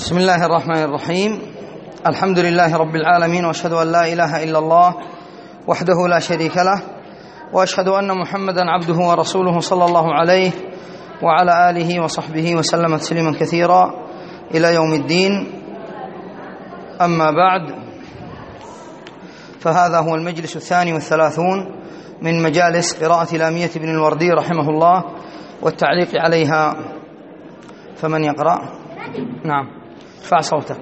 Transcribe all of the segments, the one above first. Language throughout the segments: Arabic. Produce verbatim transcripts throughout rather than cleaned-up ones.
بسم الله الرحمن الرحيم. الحمد لله رب العالمين، واشهد ان لا اله الا الله وحده لا شريك له، واشهد ان محمدا عبده ورسوله صلى الله عليه وعلى اله وصحبه وسلم تسليما كثيرا الى يوم الدين. اما بعد، فهذا هو المجلس الثاني والثلاثون من مجالس قراءة لامية بن الوردي رحمه الله والتعليق عليها. فمن يقرأ؟ نعم، ارفع صوتك.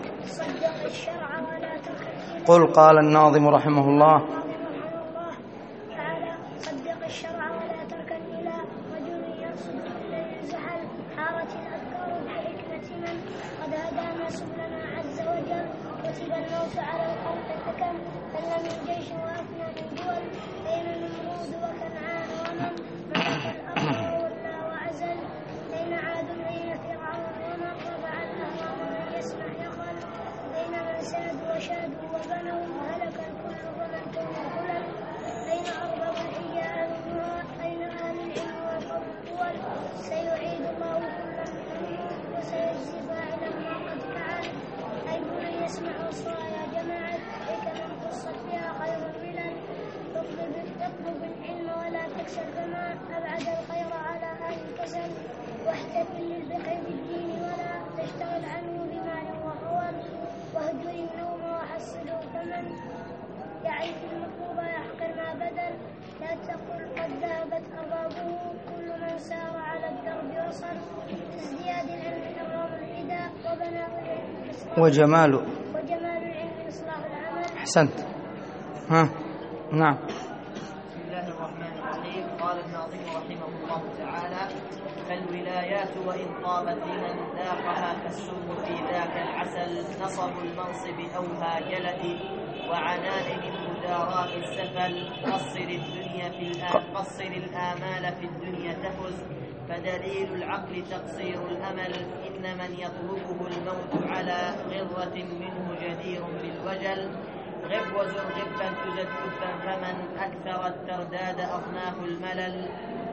قل قال الناظم رحمه الله تعالى: صدق الشرع ولا تركن إلى رجل يقصد إليه زحل، حارت الأذكار بحكمة من قد هدانا سبلنا عز وجل، كتب الموت على الخلق حكم، فل من جيش وأفنى من دول، بين النمرود وكنعان ومن ملك الأرض وولى وعزل، بين عاد بين فرعون ومن رفع الأهرام من يسمع يخل، بين من سادوا وشادوا وبنوا وهلك الكل ومن كن الخلل، بين أرباب الحجاج بين أهل العلم والفضل الدول، سيعيد الله كل منهم وسيجزي فاعلا ما قد فعل، أي بني يسمع وصايا جماعة حكم قصت فيها خير الملل، اطلب العلم ولا تكسل فما أبعد الخير على أهل الكسل، واحتفل للبحر بالدين ولا تشتغل عنه بمال وحول، واهجر النوم وحصله فمن يعرف المطلوب يحقر ما بدل، لا تقل قد ذهبت أربابه كل من سار على الدرب وصل، ازدياد العلم إكرام الفداء وبناء العلم إصلاح وجمال وجمال العلم إصلاح العمل. أحسنت. ها نعم. بسم الله الرحمن الرحيم. قال الناظم رحمه الله تعالى: فالولايات وإن طابت لمن ذاقها فالسم في ذاك العسل، نصب المنصب أوهى جلد وعنان من مدارات السفل، قصر الدنيا في الآن قصر الآمال في الدنيا تفز، فدليل العقل تقصير الأمل، إن من يطلبه الموت على غرة منه جدير بالوجل، غب وزر غبا تزد كفا، فمن أكثر الترداد أضناه الملل،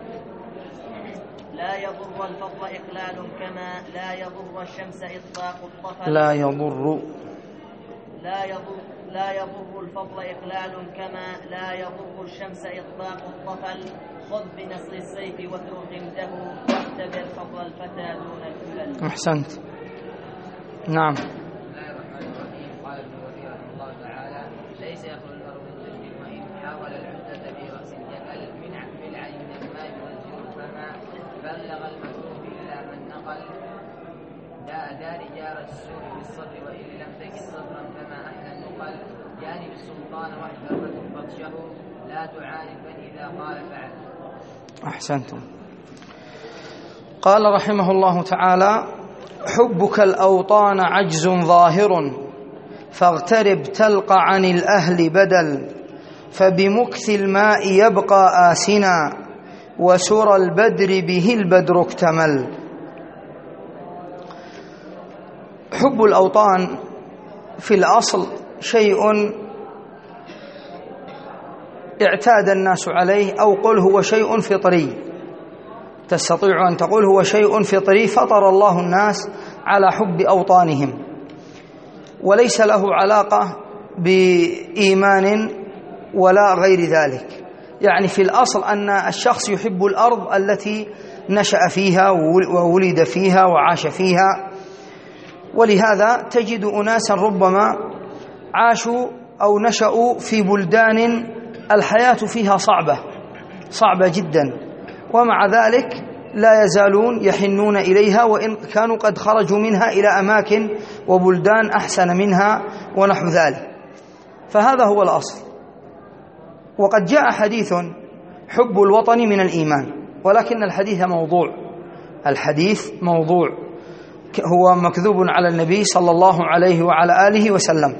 لا يضر الفضل إقلال كما لا يضر الشمس إطلاق الطفل، لا يضر لا يضر لا يضر الفضل إقلال كما لا يضر الشمس إطلاق الطفل، خذ بنصر السيف واترك قمته، واختبر فضل الفتى دون الكلل. أحسنت. نعم. بسم الله الرحمن الرحيم. قال ابن الوردي رحمه الله تعالى: ليس يخلو المرء من ذنب وإن حاول العدة في رأس الجبل، من بالعين من الماء والزور فما بلغ المكروه إلا من نقل، داء دار جار السوء بالصبر وإن لم تجد صبرا فما أحلى النقل، جانب السلطان واحذر بطشه، لا تعانفا إذا قال فعل. أحسنتم. قال رحمه الله تعالى: حبك الأوطان عجز ظاهر، فاغترب تلقى عن الأهل بدل، فبمكث الماء يبقى آسنا، وسر البدر به البدر اكتمل. حب الأوطان في الأصل شيء اعتاد الناس عليه، أو قل هو شيء فطري، تستطيع أن تقول هو شيء فطري فطر الله الناس على حب أوطانهم، وليس له علاقة بإيمان ولا غير ذلك. يعني في الأصل أن الشخص يحب الأرض التي نشأ فيها وولد فيها وعاش فيها، ولهذا تجد أناسا ربما عاشوا أو نشأوا في بلدان الحياة فيها صعبة صعبة جدا، ومع ذلك لا يزالون يحنون إليها، وإن كانوا قد خرجوا منها إلى أماكن وبلدان أحسن منها ونحو ذلك. فهذا هو الأصل. وقد جاء حديث حب الوطن من الإيمان، ولكن الحديث موضوع الحديث موضوع هو مكذوب على النبي صلى الله عليه وعلى آله وسلم.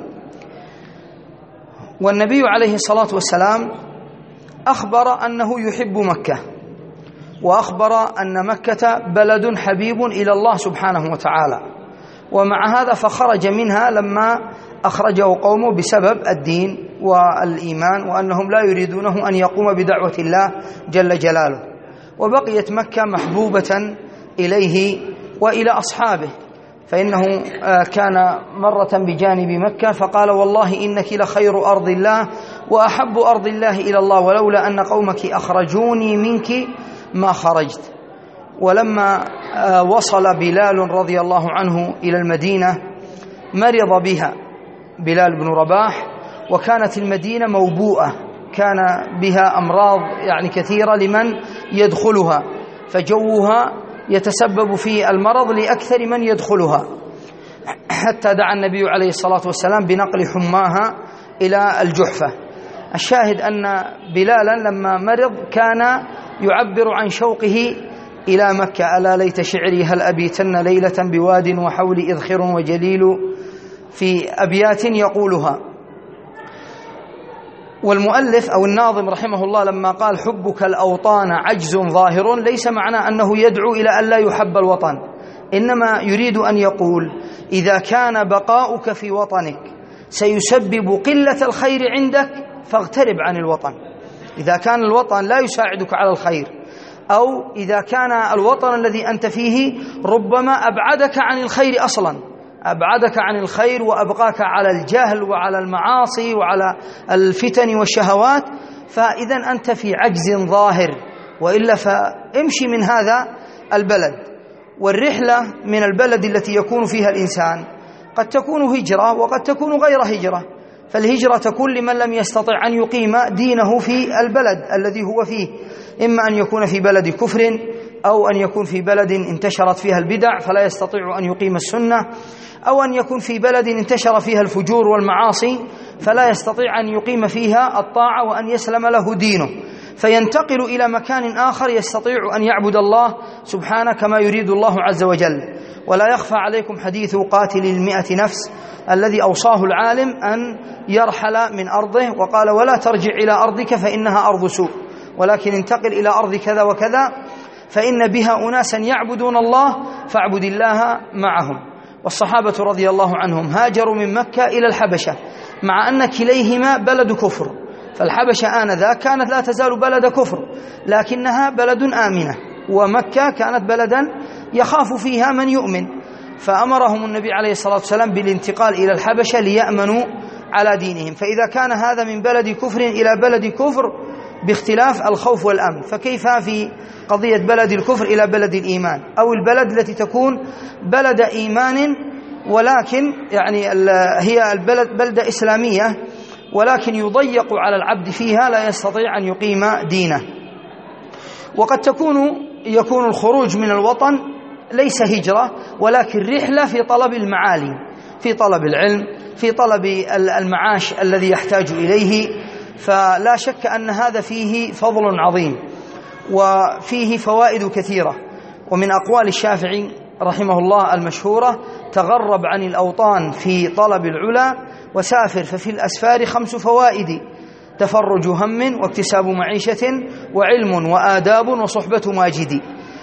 والنبي عليه الصلاة والسلام أخبر أنه يحب مكة، وأخبر أن مكة بلد حبيب إلى الله سبحانه وتعالى، ومع هذا فخرج منها لما أخرجه قومه بسبب الدين والإيمان، وأنهم لا يريدونه أن يقوم بدعوة الله جل جلاله، وبقيت مكة محبوبة إليه وإلى أصحابه، فإنه كان مرة بجانب مكة فقال والله إنك لخير أرض الله وأحب أرض الله إلى الله ولولا أن قومك أخرجوني منك ما خرجت. ولما وصل بلال رضي الله عنه إلى المدينة مرض بها بلال بن رباح، وكانت المدينة موبوءة، كان بها أمراض يعني كثيرة لمن يدخلها، فجوها يتسبب في المرض لأكثر من يدخلها، حتى دعا النبي عليه الصلاة والسلام بنقل حماها إلى الجحفة. الشاهد أن بلالا لما مرض كان يعبر عن شوقه إلى مكة: ألا ليت شعري هل أبيتن ليلة بواد وحولي إذخر وجليل، في أبيات يقولها. والمؤلف أو الناظم رحمه الله لما قال حبك الأوطان عجز ظاهر، ليس معنى أنه يدعو إلى أن لا يحب الوطن، إنما يريد أن يقول إذا كان بقاؤك في وطنك سيسبب قلة الخير عندك فاغترب عن الوطن. إذا كان الوطن لا يساعدك على الخير، أو إذا كان الوطن الذي أنت فيه ربما أبعدك عن الخير أصلا، أبعدك عن الخير وأبقاك على الجهل وعلى المعاصي وعلى الفتن والشهوات، فإذا أنت في عجز ظاهر، وإلا فامشي من هذا البلد. والرحلة من البلد التي يكون فيها الإنسان قد تكون هجرة وقد تكون غير هجرة، فالهجرة تكون لمن لم يستطع أن يقيم دينه في البلد الذي هو فيه، إما أن يكون في بلد كفر، أو أن يكون في بلد انتشرت فيها البدع فلا يستطيع أن يقيم السنة، أو أن يكون في بلد انتشر فيها الفجور والمعاصي فلا يستطيع أن يقيم فيها الطاعة وأن يسلم له دينه، فينتقل إلى مكان آخر يستطيع أن يعبد الله سبحانه كما يريد الله عز وجل. ولا يخفى عليكم حديث قاتل المئة نفس الذي أوصاه العالم أن يرحل من أرضه، وقال ولا ترجع إلى أرضك فإنها أرض سوء، ولكن انتقل إلى أرض كذا وكذا فإن بها أناسا يعبدون الله فاعبد الله معهم. والصحابة رضي الله عنهم هاجروا من مكة إلى الحبشة مع أن كليهما بلد كفر، فالحبشة آنذاك كانت لا تزال بلد كفر لكنها بلد آمنة، ومكة كانت بلدا يخاف فيها من يؤمن، فأمرهم النبي عليه الصلاة والسلام بالانتقال إلى الحبشة ليأمنوا على دينهم. فإذا كان هذا من بلد كفر إلى بلد كفر باختلاف الخوف والأمن، فكيف في قضية بلد الكفر إلى بلد الإيمان، أو البلد التي تكون بلد إيمان ولكن يعني هي البلد بلدة إسلامية ولكن يضيق على العبد فيها لا يستطيع أن يقيم دينه. وقد تكون يكون الخروج من الوطن ليس هجرة ولكن رحلة في طلب المعالي، في طلب العلم، في طلب المعاش الذي يحتاج إليه، فلا شك أن هذا فيه فضل عظيم وفيه فوائد كثيرة. ومن أقوال الشافعي رحمه الله المشهورة: تغرب عن الأوطان في طلب العلا وسافر ففي الأسفار خمس فوائد: تفرج هم واكتساب معيشة وعلم وآداب وصحبة ماجد.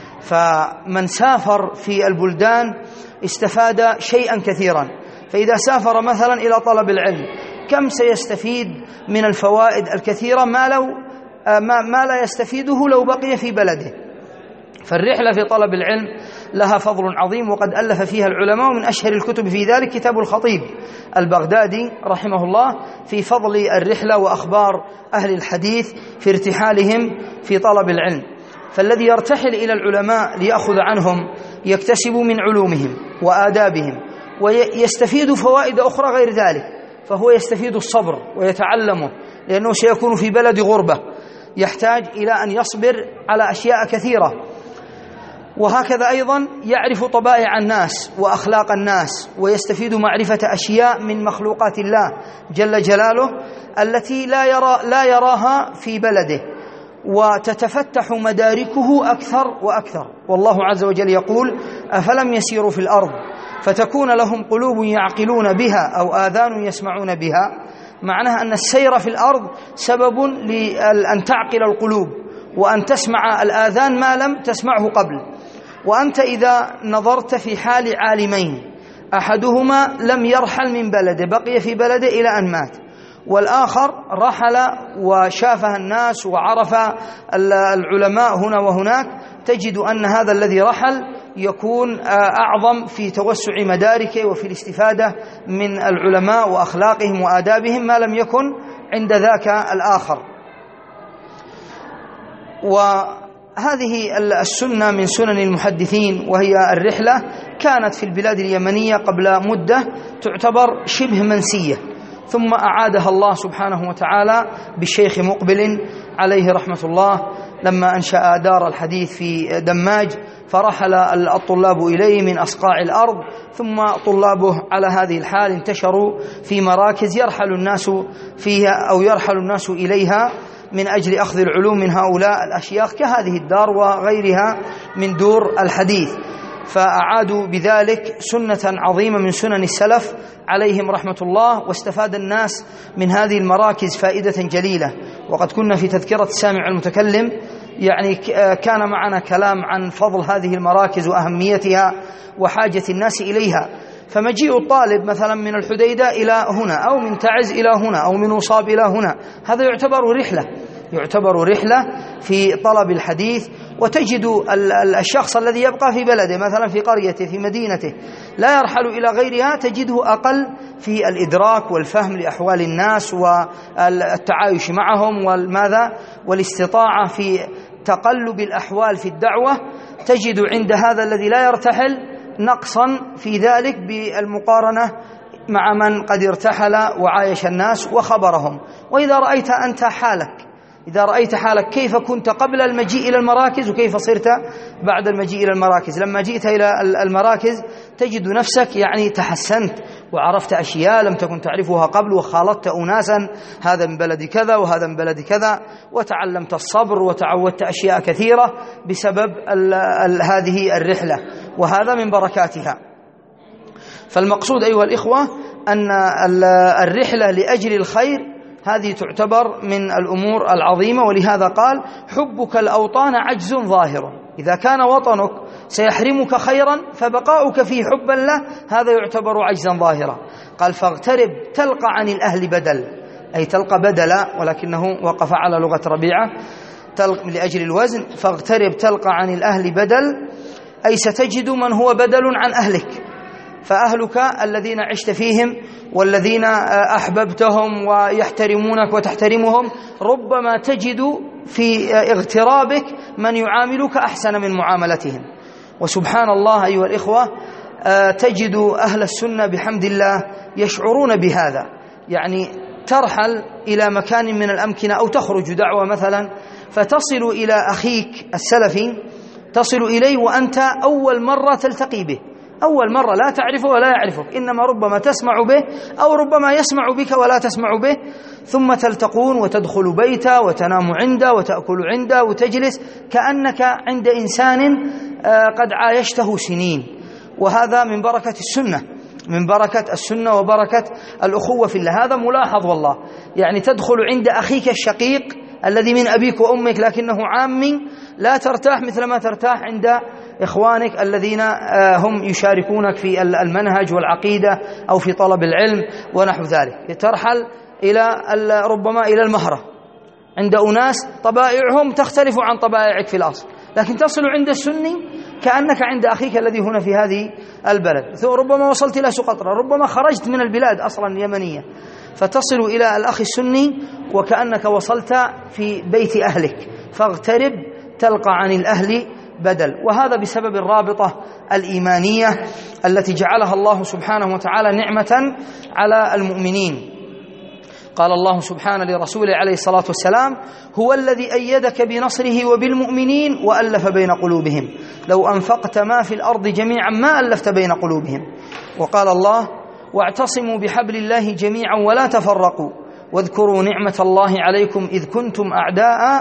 فمن سافر في البلدان استفاد شيئا كثيرا، فإذا سافر مثلا إلى طلب العلم كم سيستفيد من الفوائد الكثيرة ما, لو ما, ما لا يستفيده لو بقي في بلده. فالرحلة في طلب العلم لها فضل عظيم، وقد ألف فيها العلماء، ومن أشهر الكتب في ذلك كتاب الخطيب البغدادي رحمه الله في فضل الرحلة وأخبار أهل الحديث في ارتحالهم في طلب العلم. فالذي يرتحل إلى العلماء ليأخذ عنهم يكتسب من علومهم وآدابهم ويستفيد فوائد أخرى غير ذلك، فهو يستفيد الصبر ويتعلمه، لأنه سيكون في بلد غربة يحتاج إلى أن يصبر على أشياء كثيرة. وهكذا أيضا يعرف طبائع الناس وأخلاق الناس، ويستفيد معرفة أشياء من مخلوقات الله جل جلاله التي لا يرى لا يراها في بلده، وتتفتح مداركه أكثر وأكثر. والله عز وجل يقول: أفلم يسيروا في الأرض فتكون لهم قلوب يعقلون بها أو آذان يسمعون بها. معناها أن السير في الأرض سبب لأن تعقل القلوب وأن تسمع الآذان ما لم تسمعه قبل. وأنت إذا نظرت في حال عالمين، أحدهما لم يرحل من بلده، بقي في بلده إلى أن مات، والآخر رحل وشافها الناس وعرف العلماء هنا وهناك، تجد أن هذا الذي رحل يكون أعظم في توسع مداركه وفي الاستفادة من العلماء وأخلاقهم وآدابهم ما لم يكن عند ذاك الآخر. وهذه السنة من سنن المحدثين، وهي الرحلة، كانت في البلاد اليمنية قبل مدة تعتبر شبه منسية، ثم أعادها الله سبحانه وتعالى بالشيخ مقبل عليه رحمة الله لما أنشأ دار الحديث في دماج، فرحل الطلاب إليه من أصقاع الأرض، ثم طلابه على هذه الحال انتشروا في مراكز يرحل الناس فيها أو يرحل الناس إليها من أجل أخذ العلوم من هؤلاء الأشياخ كهذه الدار وغيرها من دور الحديث، فأعادوا بذلك سنة عظيمة من سنن السلف عليهم رحمة الله، واستفاد الناس من هذه المراكز فائدة جليلة. وقد كنا في تذكرة السامع المتكلم يعني كان معنا كلام عن فضل هذه المراكز وأهميتها وحاجة الناس إليها، فمجيء الطالب مثلا من الحديدة إلى هنا أو من تعز إلى هنا أو من وصاب إلى هنا، هذا يعتبر رحلة يعتبر رحلة في طلب الحديث. وتجد الشخص الذي يبقى في بلده مثلا في قريته في مدينته لا يرحل إلى غيرها، تجده أقل في الإدراك والفهم لأحوال الناس والتعايش معهم والماذا والاستطاعة في تقلب الأحوال في الدعوة. تجد عند هذا الذي لا يرتحل نقصا في ذلك بالمقارنة مع من قد ارتحل وعايش الناس وخبرهم. وإذا رأيت أنت حالك إذا رأيت حالك كيف كنت قبل المجيء إلى المراكز وكيف صرت بعد المجيء إلى المراكز، لما جئت إلى المراكز تجد نفسك يعني تحسنت وعرفت أشياء لم تكن تعرفها قبل، وخالطت أناسا هذا من بلد كذا وهذا من بلد كذا، وتعلمت الصبر وتعودت أشياء كثيرة بسبب ال ال هذه الرحلة، وهذا من بركاتها. فالمقصود أيها الإخوة أن الرحلة لأجل الخير هذه تعتبر من الأمور العظيمة، ولهذا قال حبك الأوطان عجز ظاهر، إذا كان وطنك سيحرمك خيرا فبقاؤك فيه حبا له هذا يعتبر عجزا ظاهرا. قال فاغترب تلقى عن الأهل بدل، أي تلقى بدلا، ولكنه وقف على لغة ربيعة لأجل الوزن. فاغترب تلقى عن الأهل بدل، أي ستجد من هو بدل عن أهلك، فأهلك الذين عشت فيهم والذين أحببتهم ويحترمونك وتحترمهم ربما تجد في اغترابك من يعاملك أحسن من معاملتهم. وسبحان الله أيها الإخوة تجد أهل السنة بحمد الله يشعرون بهذا، يعني ترحل إلى مكان من الأمكنة أو تخرج دعوة مثلا فتصل إلى أخيك السلفي، تصل إليه وأنت أول مرة تلتقي به، أول مرة لا تعرفه ولا يعرفك، إنما ربما تسمع به أو ربما يسمع بك ولا تسمع به، ثم تلتقون وتدخل بيته وتنام عنده وتأكل عنده وتجلس كأنك عند إنسان قد عايشته سنين. وهذا من بركة السنة من بركة السنة وبركة الأخوة في الله. هذا ملاحظ والله، يعني تدخل عند أخيك الشقيق الذي من أبيك وأمك لكنه عامي، لا ترتاح مثل ما ترتاح عند إخوانك الذين هم يشاركونك في المنهج والعقيدة أو في طلب العلم ونحو ذلك. ترحل إلى ربما إلى المهرة عند أناس طبائعهم تختلف عن طبائعك في الأصل، لكن تصل عند السني كأنك عند أخيك الذي هنا في هذه البلد. ثم ربما وصلت إلى سقطرى، ربما خرجت من البلاد أصلا اليمنية فتصل إلى الأخ السني وكأنك وصلت في بيت أهلك. فاغترب تلقى عن الأهل بدل، وهذا بسبب الرابطة الإيمانية التي جعلها الله سبحانه وتعالى نعمة على المؤمنين. قال الله سبحانه لرسوله عليه الصلاة والسلام هو الذي أيدك بنصره وبالمؤمنين وألف بين قلوبهم لو أنفقت ما في الأرض جميعا ما ألفت بين قلوبهم. وقال الله واعتصموا بحبل الله جميعا ولا تفرقوا واذكروا نعمة الله عليكم إذ كنتم أعداء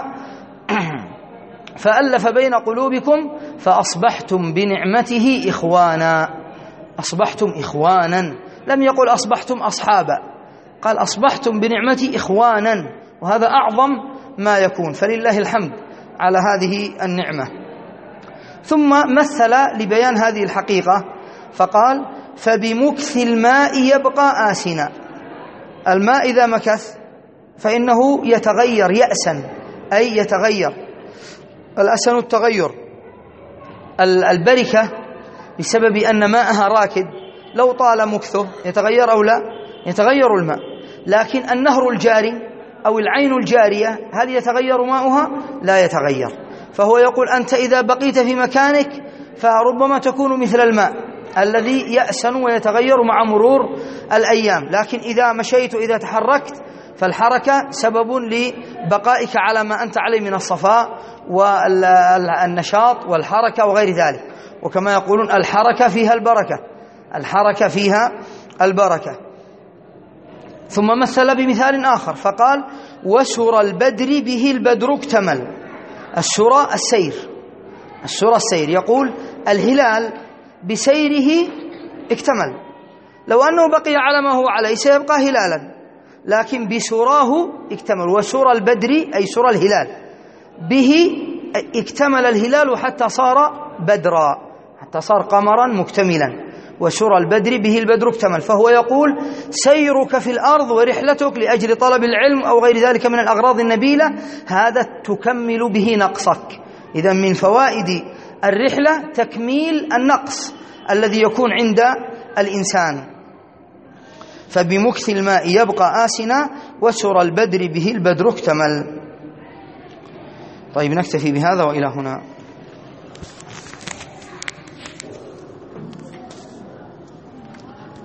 فألف بين قلوبكم فأصبحتم بنعمته إخوانا. أصبحتم إخوانا، لم يقل أصبحتم أصحابا، قال أصبحتم بنعمته إخوانا، وهذا أعظم ما يكون، فلله الحمد على هذه النعمة. ثم مثل لبيان هذه الحقيقة فقال فبمكث الماء يبقى آسنا. الماء إذا مكث فإنه يتغير يأسا، أي يتغير. الأسن التغير، البركة بسبب أن ماءها راكد، لو طال مكثه يتغير أو لا؟ يتغير الماء. لكن النهر الجاري أو العين الجارية هل يتغير ماؤها؟ لا يتغير. فهو يقول أنت إذا بقيت في مكانك فربما تكون مثل الماء الذي يأسن ويتغير مع مرور الأيام، لكن إذا مشيت إذا تحركت فالحركة سبب لبقائك على ما أنت عليه من الصفاء والنشاط والحركة وغير ذلك. وكما يقولون الحركة فيها البركة، الحركة فيها البركة. ثم مثل بمثال آخر فقال وسر البدر به البدر اكتمل. السرى السير، السرى السير، يقول الهلال بسيره اكتمل، لو أنه بقي على ما هو عليه سيبقى هلالا، لكن بسراه اكتمل. وسر البدر أي سر الهلال، به اكتمل الهلال حتى صار بدرا، حتى صار قمرا مكتملا. وسر البدر به البدر اكتمل. فهو يقول سيرك في الأرض ورحلتك لأجل طلب العلم أو غير ذلك من الأغراض النبيلة هذا تكمل به نقصك. إذا من فوائد الرحلة تكميل النقص الذي يكون عند الإنسان. فبمكث الماء يبقى آسنا وسر البدر به البدر اكتمل. طيب نكتفي بهذا وإلى هنا.